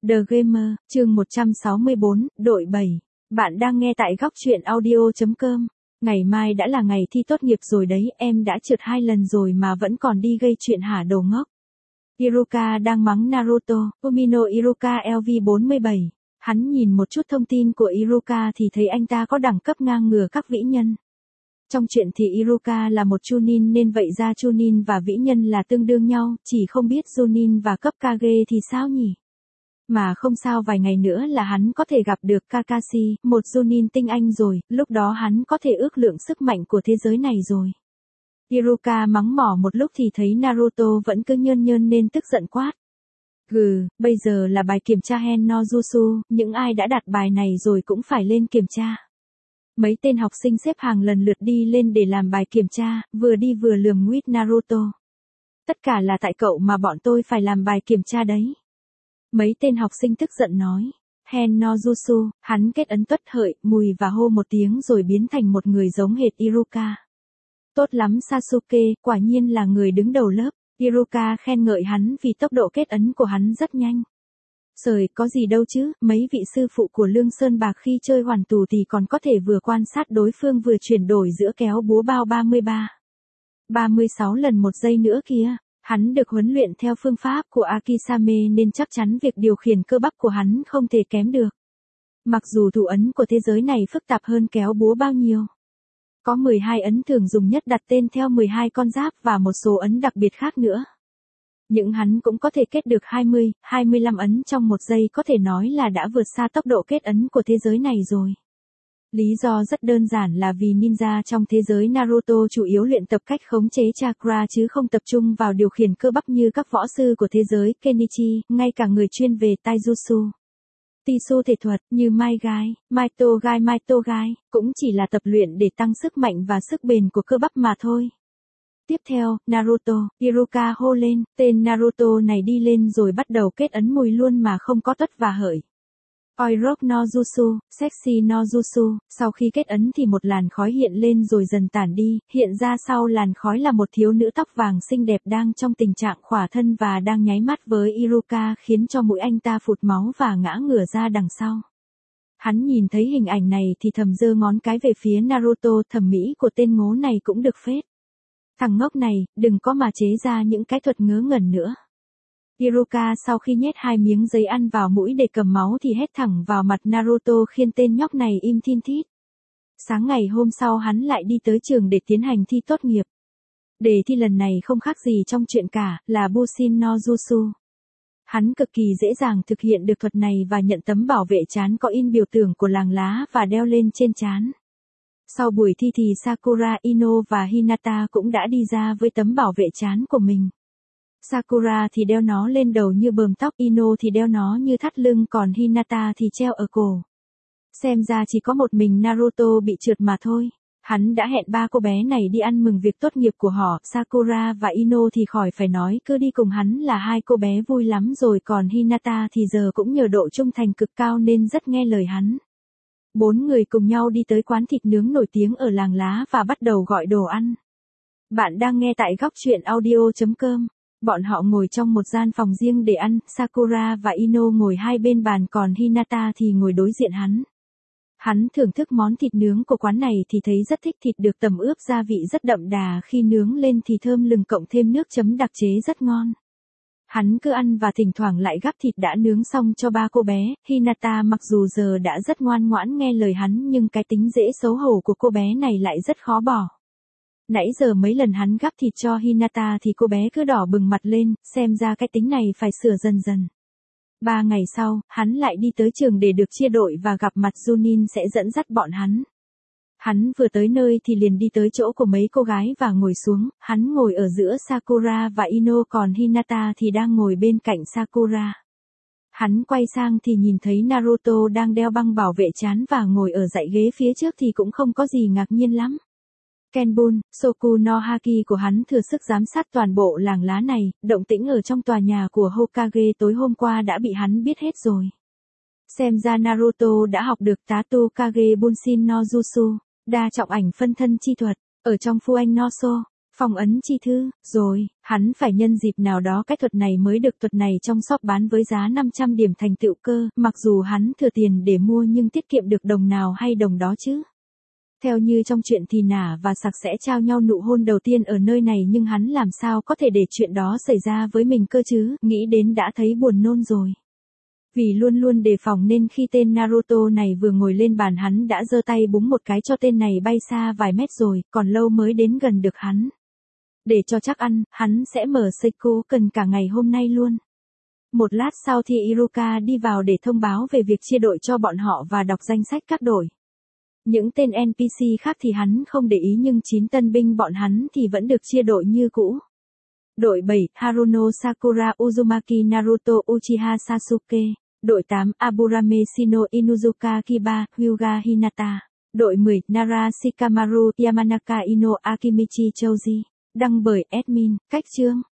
The Gamer, chương 164, đội 7. Bạn đang nghe tại góc truyện audio.com. Ngày mai đã là ngày thi tốt nghiệp rồi đấy, em đã trượt 2 lần rồi mà vẫn còn đi gây chuyện hả đồ ngốc. Iruka đang mắng Naruto, Umino Iruka LV47. Hắn nhìn một chút thông tin của Iruka thì thấy anh ta có đẳng cấp ngang ngửa các vĩ nhân. Trong chuyện thì Iruka là một Chunin nên vậy ra Chunin và vĩ nhân là tương đương nhau, chỉ không biết Chunin và cấp Kage thì sao nhỉ? Mà không sao vài ngày nữa là hắn có thể gặp được Kakashi, một Chunin tinh anh rồi, lúc đó hắn có thể ước lượng sức mạnh của thế giới này rồi. Iruka mắng mỏ một lúc thì thấy Naruto vẫn cứ nhơn nhơn nên tức giận quát. Bây giờ là bài kiểm tra Hen no Jutsu, những ai đã đạt bài này rồi cũng phải lên kiểm tra. Mấy tên học sinh xếp hàng lần lượt đi lên để làm bài kiểm tra, vừa đi vừa lườm nguýt Naruto. Tất cả là tại cậu mà bọn tôi phải làm bài kiểm tra đấy. Mấy tên học sinh tức giận nói. Hen no Jutsu, hắn kết ấn tuất hợi, mùi và hô một tiếng rồi biến thành một người giống hệt Iruka. Tốt lắm Sasuke, quả nhiên là người đứng đầu lớp. Iruka khen ngợi hắn vì tốc độ kết ấn của hắn rất nhanh. Trời, có gì đâu chứ, mấy vị sư phụ của Lương Sơn Bạc khi chơi hoàn tù thì còn có thể vừa quan sát đối phương vừa chuyển đổi giữa kéo búa bao 36 lần một giây nữa kìa. Hắn được huấn luyện theo phương pháp của Akisame nên chắc chắn việc điều khiển cơ bắp của hắn không thể kém được. Mặc dù thủ ấn của thế giới này phức tạp hơn kéo búa bao nhiêu. Có 12 ấn thường dùng nhất đặt tên theo 12 con giáp và một số ấn đặc biệt khác nữa. Nhưng hắn cũng có thể kết được 20, 25 ấn trong một giây, có thể nói là đã vượt xa tốc độ kết ấn của thế giới này rồi. Lý do rất đơn giản là vì ninja trong thế giới Naruto chủ yếu luyện tập cách khống chế chakra chứ không tập trung vào điều khiển cơ bắp như các võ sư của thế giới Kenichi, ngay cả người chuyên về Taijutsu. Tisu thể thuật như Mai Gai, cũng chỉ là tập luyện để tăng sức mạnh và sức bền của cơ bắp mà thôi. Tiếp theo, Naruto, Iruka hô lên, tên Naruto này đi lên rồi bắt đầu kết ấn mùi luôn mà không có tuất và hởi. Oirok no Jutsu, Sexy no Jutsu, sau khi kết ấn thì một làn khói hiện lên rồi dần tản đi, hiện ra sau làn khói là một thiếu nữ tóc vàng xinh đẹp đang trong tình trạng khỏa thân và đang nháy mắt với Iruka khiến cho mũi anh ta phụt máu và ngã ngửa ra đằng sau. Hắn nhìn thấy hình ảnh này thì thầm giơ ngón cái về phía Naruto, thẩm mỹ của tên ngố này cũng được phết. Thằng ngốc này, đừng có mà chế ra những cái thuật ngớ ngẩn nữa. Iruka sau khi nhét 2 miếng giấy ăn vào mũi để cầm máu thì hét thẳng vào mặt Naruto khiến tên nhóc này im thin thít. Sáng ngày hôm sau hắn lại đi tới trường để tiến hành thi tốt nghiệp. Đề thi lần này không khác gì trong chuyện cả, là Bushin no Jutsu. Hắn cực kỳ dễ dàng thực hiện được thuật này và nhận tấm bảo vệ trán có in biểu tượng của làng lá và đeo lên trên trán. Sau buổi thi thì Sakura, Ino và Hinata cũng đã đi ra với tấm bảo vệ trán của mình. Sakura thì đeo nó lên đầu như bờm tóc, Ino thì đeo nó như thắt lưng, còn Hinata thì treo ở cổ. Xem ra chỉ có một mình Naruto bị trượt mà thôi. Hắn đã hẹn 3 cô bé này đi ăn mừng việc tốt nghiệp của họ, Sakura và Ino thì khỏi phải nói, cứ đi cùng hắn là 2 cô bé vui lắm rồi, còn Hinata thì giờ cũng nhờ độ trung thành cực cao nên rất nghe lời hắn. 4 người cùng nhau đi tới quán thịt nướng nổi tiếng ở làng lá và bắt đầu gọi đồ ăn. Bạn đang nghe tại góc truyện audio.com. Bọn họ ngồi trong một gian phòng riêng để ăn, Sakura và Ino ngồi hai bên bàn còn Hinata thì ngồi đối diện hắn. Hắn thưởng thức món thịt nướng của quán này thì thấy rất thích, thịt được tẩm ướp gia vị rất đậm đà, khi nướng lên thì thơm lừng cộng thêm nước chấm đặc chế rất ngon. Hắn cứ ăn và thỉnh thoảng lại gắp thịt đã nướng xong cho 3 cô bé. Hinata mặc dù giờ đã rất ngoan ngoãn nghe lời hắn nhưng cái tính dễ xấu hổ của cô bé này lại rất khó bỏ. Nãy giờ mấy lần hắn gắp thịt cho Hinata thì cô bé cứ đỏ bừng mặt lên, xem ra cái tính này phải sửa dần dần. 3 ngày sau, hắn lại đi tới trường để được chia đội và gặp mặt Junin sẽ dẫn dắt bọn hắn. Hắn vừa tới nơi thì liền đi tới chỗ của mấy cô gái và ngồi xuống, hắn ngồi ở giữa Sakura và Ino còn Hinata thì đang ngồi bên cạnh Sakura. Hắn quay sang thì nhìn thấy Naruto đang đeo băng bảo vệ trán và ngồi ở dãy ghế phía trước thì cũng không có gì ngạc nhiên lắm. Kenbun, Soku no Haki của hắn thừa sức giám sát toàn bộ làng lá này, động tĩnh ở trong tòa nhà của Hokage tối hôm qua đã bị hắn biết hết rồi. Xem ra Naruto đã học được Tatu Kage Bunshin no Jutsu, đa trọng ảnh phân thân chi thuật, ở trong Fuan no So. Phong ấn chi thư, rồi, hắn phải nhân dịp nào đó cái thuật này mới được, thuật này trong shop bán với giá 500 điểm thành tựu cơ, mặc dù hắn thừa tiền để mua nhưng tiết kiệm được đồng nào hay đồng đó chứ. Theo như trong chuyện thì Nả và Sặc sẽ trao nhau nụ hôn đầu tiên ở nơi này, nhưng hắn làm sao có thể để chuyện đó xảy ra với mình cơ chứ, nghĩ đến đã thấy buồn nôn rồi. Vì luôn luôn đề phòng nên khi tên Naruto này vừa ngồi lên bàn hắn đã giơ tay búng một cái cho tên này bay xa vài mét rồi, còn lâu mới đến gần được hắn. Để cho chắc ăn, hắn sẽ mở Seiko cần cả ngày hôm nay luôn. Một lát sau thì Iruka đi vào để thông báo về việc chia đội cho bọn họ và đọc danh sách các đội. Những tên NPC khác thì hắn không để ý, nhưng 9 tân binh bọn hắn thì vẫn được chia đội như cũ. Đội 7, Haruno Sakura Uzumaki Naruto Uchiha Sasuke. Đội 8, Aburame Shino Inuzuka Kiba Hyuga Hinata. Đội 10, Nara Shikamaru Yamanaka Ino Akimichi Choji. Đăng bởi admin, cách chương.